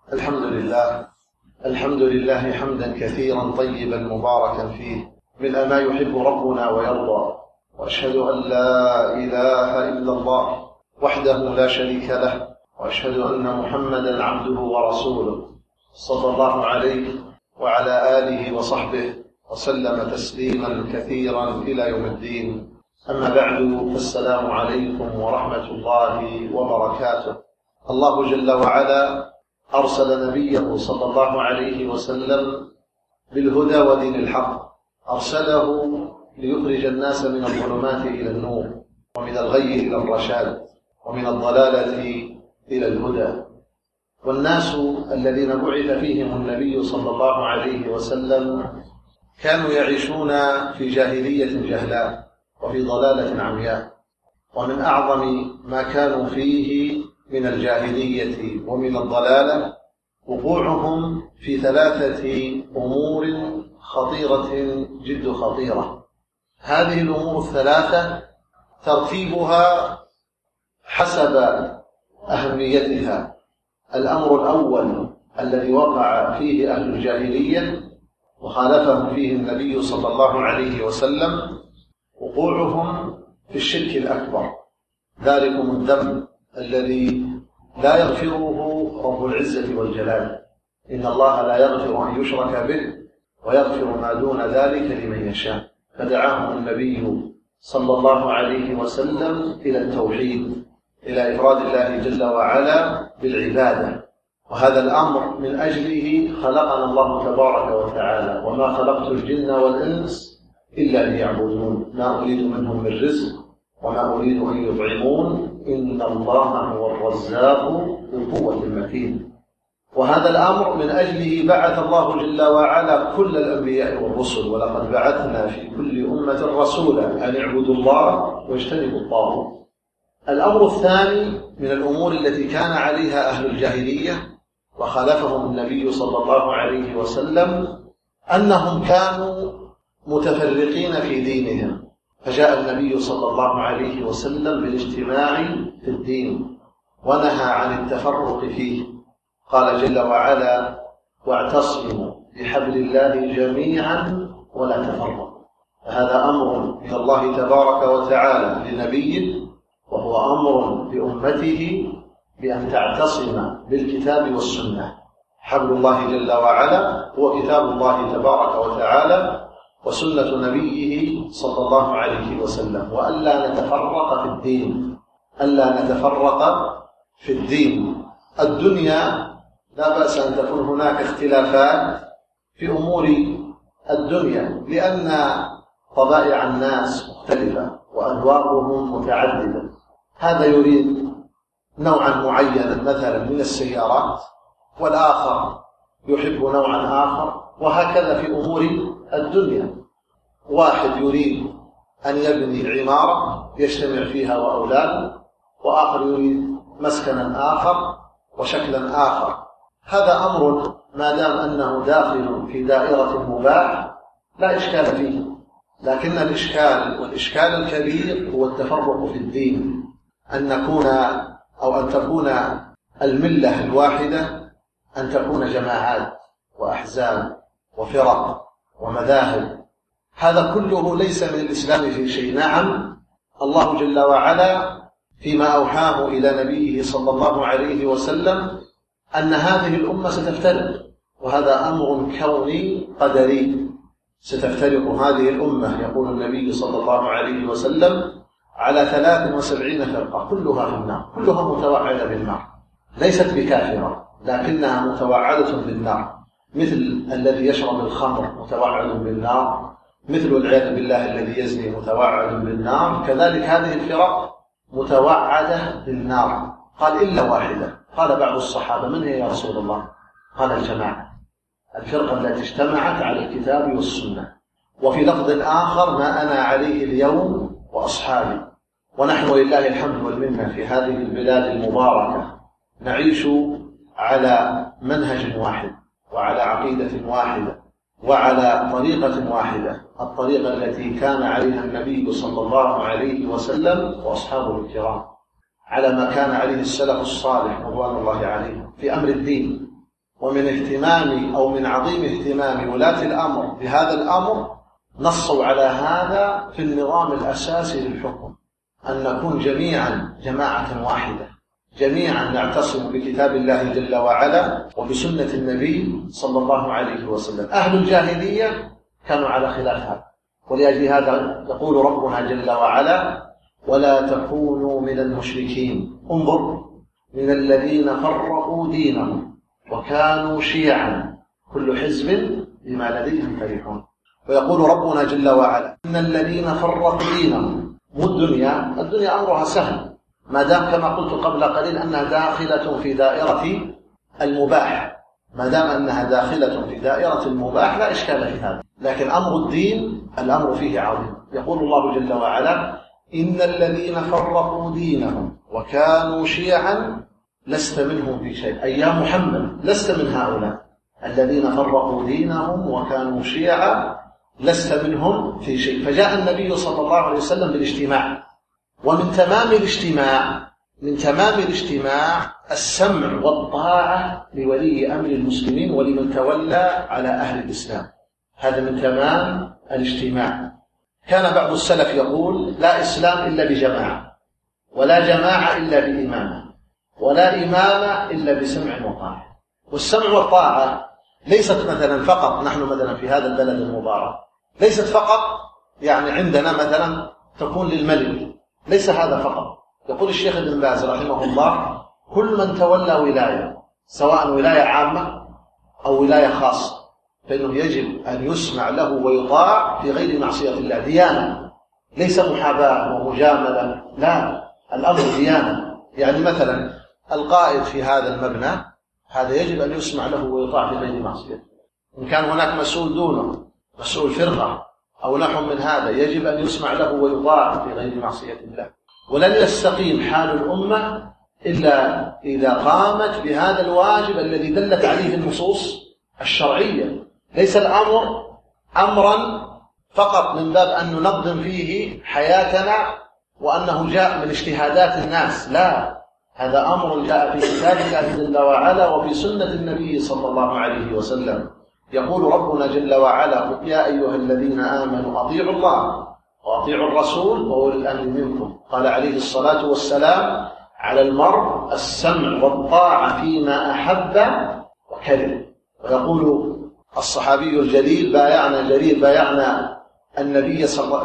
الحمد لله حمدا كثيرا طيبا مباركا فيه ملء ما يحب ربنا ويرضى، وأشهد أن لا إله إلا الله وحده لا شريك له، وأشهد أن محمدا عبده ورسوله صلى الله عليه وعلى آله وصحبه وسلم تسليما كثيرا إلى يوم الدين. أما بعد، فالسلام عليكم ورحمة الله وبركاته. الله جل وعلا أرسل نبيه صلى الله عليه وسلم بالهدى ودين الحق، أرسله ليخرج الناس من الظلمات إلى النور، ومن الغي إلى الرشاد، ومن الضلالة إلى الهدى. والناس الذين بعث فيهم النبي صلى الله عليه وسلم كانوا يعيشون في جاهلية جهلاء وفي ضلالة عمياء، ومن أعظم ما كانوا فيه من الجاهلية ومن الضلالة وقوعهم في 3 أمور خطيرة جد خطيرة. هذه الأمور 3 ترتيبها حسب أهميتها. الأمر الأول الذي وقع فيه أهل الجاهلية وخالفهم فيه النبي صلى الله عليه وسلم وقوعهم في الشرك الأكبر، ذلكم الذنب الذي لا يغفره رب العزة والجلال. إن الله لا يغفر أن يشرك به ويغفر ما دون ذلك لمن يشاء. فدعاهم النبي صلى الله عليه وسلم إلى التوحيد، إلى إفراد الله جل وعلا بالعبادة. وهذا الأمر من أجله خلقنا الله تبارك وتعالى: وما خلقت الجن والإنس إلا ليعبدون، ما أريد منهم من رزق وما أريد أن يطعمون، إن الله هو الرزاق ذو القوة المتين. وهذا الأمر من أجله بعث الله جل وعلا كل الأنبياء والرسل: ولقد بعثنا في كل أمة رسولا أن اعبدوا الله واجتنبوا الطاغوت. الأمر الثاني من الأمور التي كان عليها أهل الجاهلية وخالفهم النبي صلى الله عليه وسلم أنهم كانوا متفرقين في دينهم، فجاء النبي صلى الله عليه وسلم بالاجتماع في الدين ونهى عن التفرق فيه. قال جل وعلا: واعتصموا بحبل الله جميعا ولا تفرقوا. فهذا أمر من الله تبارك وتعالى لنبيه، وهو أمر لأمته بأن تعتصم بالكتاب والسنة. حبل الله جل وعلا هو كتاب الله تبارك وتعالى وسنة نبيه صلى الله عليه وسلم، وألا نتفرق في الدين، ألا نتفرق في الدين. الدنيا لا بأس أن تكون هناك اختلافات في أمور الدنيا، لأن طبائع الناس مختلفة وأذواقهم متعددة. هذا يريد نوعا معينا مثلا من السيارات، والآخر يحب نوعا آخر، وهكذا في أمور الدنيا. واحد يريد أن يبني عمارة يجتمع فيها وأولاده، وآخر يريد مسكنا آخر وشكلا آخر. هذا أمر ما دام أنه داخل في دائرة مباح لا إشكال فيه، لكن الإشكال والإشكال الكبير هو التفرق في الدين، أن تكون الملة الواحدة أن تكون جماعات وأحزاب وفرق ومذاهب. هذا كله ليس من الإسلام في شيء. نعم، الله جل وعلا فيما أوحاه إلى نبيه صلى الله عليه وسلم أن هذه الأمة ستفترق، وهذا أمر كوني قدري. ستفترق هذه الأمة، يقول النبي صلى الله عليه وسلم، على 73 فرقة كلها في النار، كلها متوعدة بالنار، ليست بكافرة لكنها متوعدة بالنار، مثل الذي يشرب الخمر متوعد بالنار، مثل والعياذ بالله الذي يزني متوعد بالنار. كذلك هذه الفرق متوعدة بالنار. قال: إلا واحدة. قال بعض الصحابة: من هي يا رسول الله؟ قال: الجماعة، الفرقة التي اجتمعت على الكتاب والسنة. وفي لفظ آخر: ما أنا عليه اليوم وأصحابي. ونحن لله الحمد والمنة في هذه البلاد المباركة نعيش على منهج واحد وعلى عقيدة واحدة وعلى طريقة واحدة، الطريقة التي كان عليها النبي صلى الله عليه وسلم وأصحابه الكرام، على ما كان عليه السلف الصالح رضوان الله عليهم في أمر الدين. ومن اهتمام أو من عظيم اهتمام ولاة الأمر بهذا الأمر نصوا على هذا في النظام الأساسي للحكم، أن نكون جميعا جماعة واحدة، جميعا نعتصم بكتاب الله جل وعلا وبسنة النبي صلى الله عليه وسلم. أهل الجاهلية كانوا على خلاف هذا، ولأجل هذا يقول ربنا جل وعلا: ولا تكونوا من المشركين. انظر: من الذين فرقوا دينهم وكانوا شيعا كل حزب بما لديهم فرحون. ويقول ربنا جل وعلا: إن الذين فرقوا دينهم. مو الدنيا أمرها سهل، ما دام كما قلت قبل قليل أنها داخلة في دائرة المباح، ما دام أنها داخلة في دائرة المباح لا إشكال في هذا. لكن أمر الدين الأمر فيه عظيم. يقول الله جل وعلا: إن الذين فرقوا دينهم وكانوا شيعا لست منهم في شيء. أي يا محمد لست من هؤلاء الذين فرقوا دينهم وكانوا شيعا، لست منهم في شيء. فجاء النبي صلى الله عليه وسلم بالاجتماع، ومن تمام الاجتماع السمع والطاعة لولي أمر المسلمين ولمن تولى على أهل الإسلام. هذا من تمام الاجتماع. كان بعض السلف يقول: لا إسلام إلا بجماعة، ولا جماعة إلا بإمامة، ولا إمامة إلا بسمع وطاعة. والسمع والطاعة ليست مثلا فقط، نحن مثلا في هذا البلد المبارك ليست فقط يعني عندنا مثلا تكون للملك، ليس هذا فقط. يقول الشيخ ابن باز رحمه الله: كل من تولى ولاية، سواء ولاية عامة أو ولاية خاصة، فإنه يجب أن يسمع له ويطاع في غير معصية الله. ديانة، ليس محاباة ومجاملة، لا، الأمر ديانة. يعني مثلا القائد في هذا المبنى هذا يجب أن يسمع له ويطاع في غير معصية. إن كان هناك مسؤول دونه، مسؤول فرقة أو نحو من هذا، يجب أن يسمع له ويطاع في غير معصية الله. ولن يستقيم حال الأمة إلا إذا قامت بهذا الواجب الذي دلت عليه النصوص الشرعية. ليس الأمر أمرا فقط من باب أن ننظم فيه حياتنا وأنه جاء من اجتهادات الناس، لا، هذا أمر جاء في كتاب الله جل وعلا وفي سنة النبي صلى الله عليه وسلم. يقول ربنا جل وعلا: يا أيها الذين آمنوا أطيعوا الله وأطيعوا الرسول وأولي الأمر منكم. قال عليه الصلاة والسلام: على المرء السمع والطاعة فيما أحب وكره. ويقول الصحابي الجليل: بايعنا النبي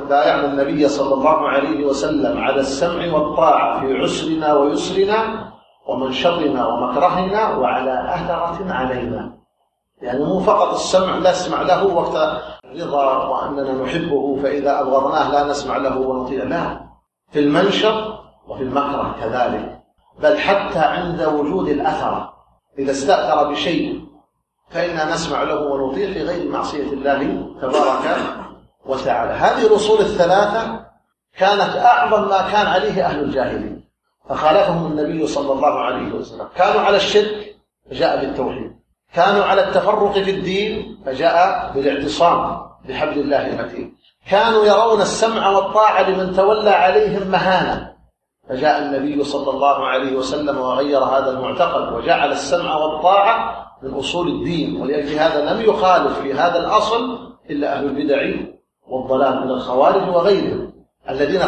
صلى الله عليه وسلم على السمع والطاعة في عسرنا ويسرنا ومن شرنا ومكرهنا وعلى أثرة علينا. يعني مو فقط السمع، لا نسمع له وقت رضا وأننا نحبه فإذا أبغضناه لا نسمع له ونطيع، لا، في المنشط وفي المكره كذلك، بل حتى عند وجود الأثر إذا استأثر بشيء فإننا نسمع له ونطيع في غير معصية الله تبارك وتعالى. هذه الأصول الثلاثة كانت أعظم ما كان عليه أهل الجاهلية فخالفهم النبي صلى الله عليه وسلم. كانوا على الشرك فجاء بالتوحيد، كانوا على التفرق في الدين فجاء بالاعتصام بحبل الله المتين، كانوا يرون السمع والطاعة لمن تولى عليهم مهانة فجاء النبي صلى الله عليه وسلم وغير هذا المعتقد وجعل السمع والطاعة من أصول الدين. ولأجل هذا لم يخالف في هذا الأصل إلا أهل البدع والضلال من الخوارج وغيرهم الذين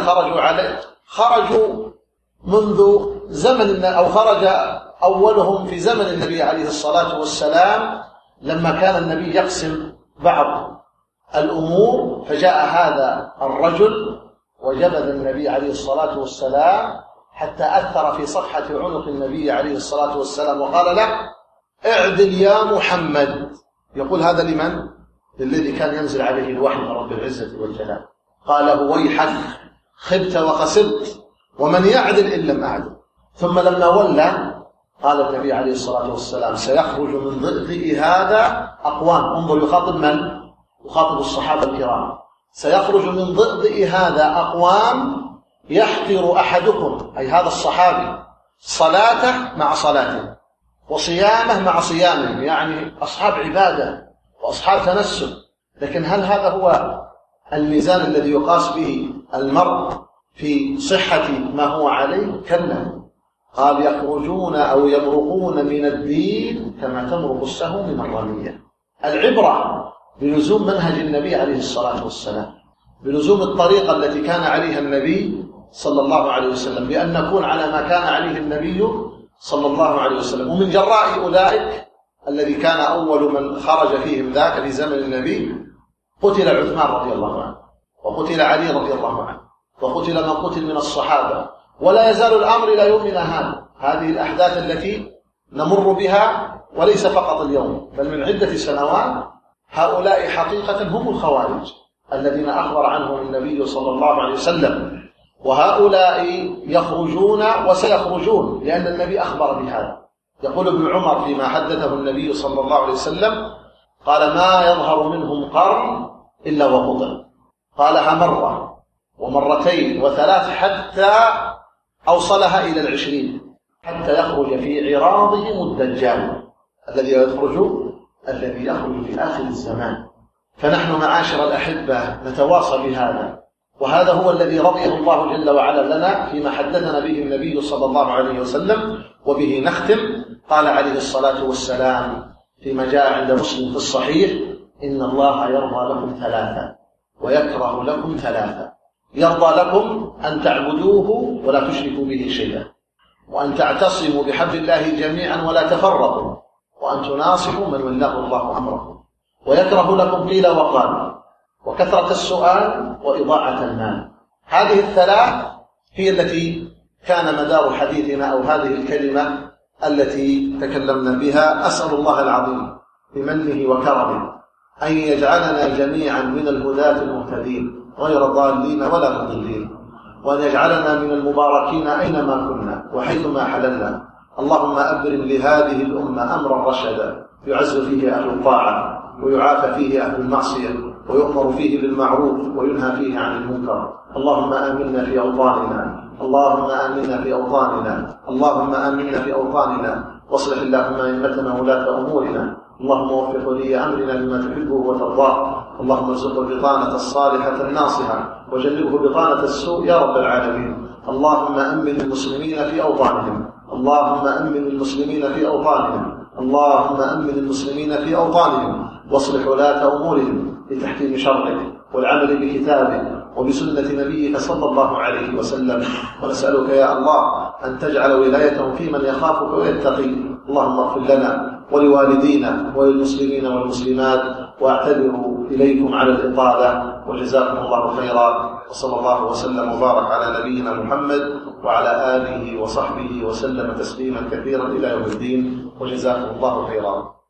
خرجوا منذ زمن، أو خرج أولهم في زمن النبي عليه الصلاة والسلام لما كان النبي يقسم بعض الأمور، فجاء هذا الرجل وجبذ النبي عليه الصلاة والسلام حتى أثر في صفحة عنق النبي عليه الصلاة والسلام وقال له: اعدل يا محمد. يقول هذا لمن؟ الذي كان ينزل عليه الوحي من رب العزة والجلال. قال له: ويحك، خبت وخسرت، ومن يعدل إن لم أعدل. ثم لما ولى قال النبي عليه الصلاة والسلام: سيخرج من ضئضئ هذا أقوام. انظر، يخاطب من؟ يخاطب الصحابة الكرام. سيخرج من ضئضئ هذا أقوام يحقر أحدكم، أي هذا الصحابي، صلاته مع صلاته وصيامه مع صيامه، يعني أصحاب عبادة وأصحاب تنسك. لكن هل هذا هو الميزان الذي يقاس به المرء في صحة ما هو عليه؟ كلا. قال يخرجون أو يمرقون من الدين كما تمرق السهم من الرمية. العبرة بلزوم منهج النبي عليه الصلاة والسلام، بلزوم الطريقة التي كان عليها النبي صلى الله عليه وسلم، بأن نكون على ما كان عليه النبي صلى الله عليه وسلم. ومن جراء أولئك الذي كان أول من خرج فيهم ذاك في زمن النبي قتل عثمان رضي الله عنه، وقتل علي رضي الله عنه، وقتل من قتل من الصحابة، ولا يزال الأمر إلى يومنا هذا. هذه الأحداث التي نمر بها وليس فقط اليوم بل من عدة سنوات، هؤلاء حقيقة هم الخوارج الذين أخبر عنهم النبي صلى الله عليه وسلم، وهؤلاء يخرجون وسيخرجون لأن النبي أخبر بهذا. يقول ابن عمر فيما حدثه النبي صلى الله عليه وسلم قال ما يظهر منهم قرن إلا وقطع، قالها مرة ومرتين وثلاث حتى أوصلها إلى 20، حتى يخرج في عراضهم الدجال الذي يخرج في آخر الزمان. فنحن معاشر الأحبة نتواصى بهذا، وهذا هو الذي رضيه الله جل وعلا لنا فيما حدثنا به النبي صلى الله عليه وسلم. وبه نختم. قال عليه الصلاة والسلام فيما جاء عند مسلم في الصحيح إن الله يرضى لكم ثلاثة ويكره لكم ثلاثة: يرضى لكم أن تعبدوه ولا تشركوا به شيئا، وأن تعتصموا بحبل الله جميعا ولا تفرقوا، وأن تناصحوا من ولاه الله أمركم، ويكره لكم قيل وقال وكثرة السؤال وإضاعة المال. هذه الثلاث هي التي كان مدار حديثنا أو هذه الكلمة التي تكلمنا بها. أسأل الله العظيم بمنه وكرمه أن يجعلنا جميعا من الهداة المهتدين غير ضالين ولا مضلين، وأن يجعلنا من المباركين أينما كنا وحيثما حللنا. اللهم أبرم لهذه الأمة أمرا رشدا يعز فيه أهل الطاعة ويعافى فيه أهل المعصية ويؤمر فيه بالمعروف وينهى فيه عن المنكر. اللهم آمنا في أوطاننا، اللهم آمنا في أوطاننا، اللهم آمنا في أوطاننا، واصلح اللهم أئمتنا وولاة أمورنا. اللهم وفق ولي أمرنا لما تحبه وترضاه. اللهم ارزقه البطانة الصالحة الناصحة وجنبه بطانة السوء يا رب العالمين. اللهم أمن المسلمين في أوطانهم، اللهم أمن المسلمين في أوطانهم، اللهم أمن المسلمين في أوطانهم، واصلح ولاة أمورهم لتحكيم شرعك والعمل بكتابك وبسنة نبيك صلى الله عليه وسلم. ونسألك يا الله أن تجعل ولايتهم في من يخافك ويتقي. اللهم اغفر لنا ولوالدينا وللمسلمين والمسلمات، واعتذر إليكم على الإطالة، وجزاكم الله خيرا، وصلى الله وسلم وبارك على نبينا محمد وعلى آله وصحبه وسلم تسليما كثيرا إلى يوم الدين، وجزاكم الله خيرا.